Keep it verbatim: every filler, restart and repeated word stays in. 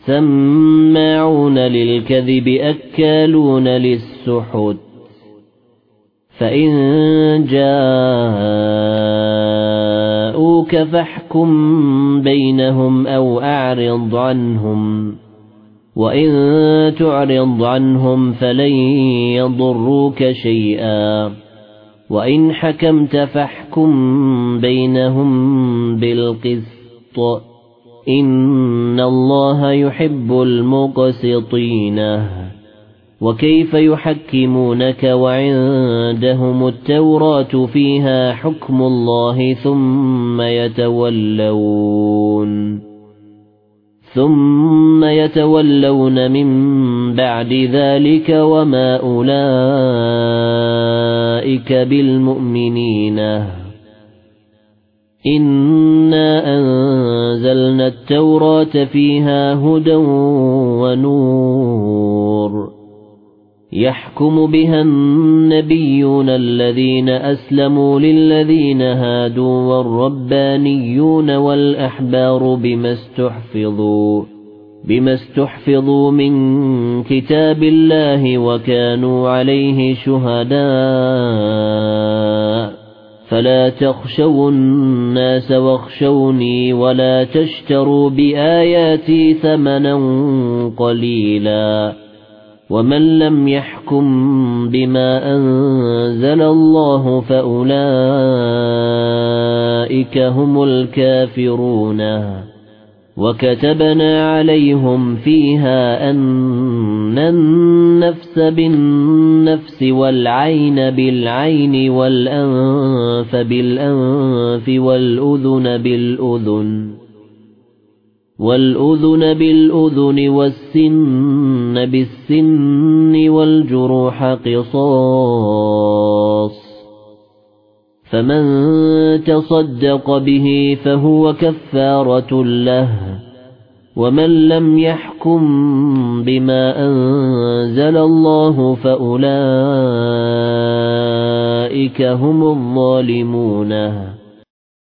سماعون للكذب أكالون للسحت فإن جاءوك فاحكم بينهم أو أعرض عنهم وإن تعرض عنهم فلن يضروك شيئا وإن حكمت فاحكم بينهم بالقسط إن الله يحب المقسطين وكيف يحكمونك وعندهم التوراة فيها حكم الله ثم يتولون ثم يتولون من بعد ذلك وما أولئك بالمؤمنين إنا أنزلنا التوراة فيها هدى ونور يحكم بها النبيون الذين أسلموا للذين هادوا والربانيون والأحبار بما استحفظوا بما استحفظوا من كتاب الله وكانوا عليه شهداء فلا تخشوا الناس واخشوني ولا تشتروا بآياتي ثمنا قليلا ومن لم يحكم بما أنزل الله فأولئك هم الكافرون وكتبنا عليهم فيها أن النفس بالنفس والعين بالعين والأنف بالأنف والأذن بالأذن والأذن بالأذن والسن بالسن والجروح قصاص فمن تصدق به فهو كفارة له ومن لم يحكم بما أنزل الله فأولئك هم الظالمون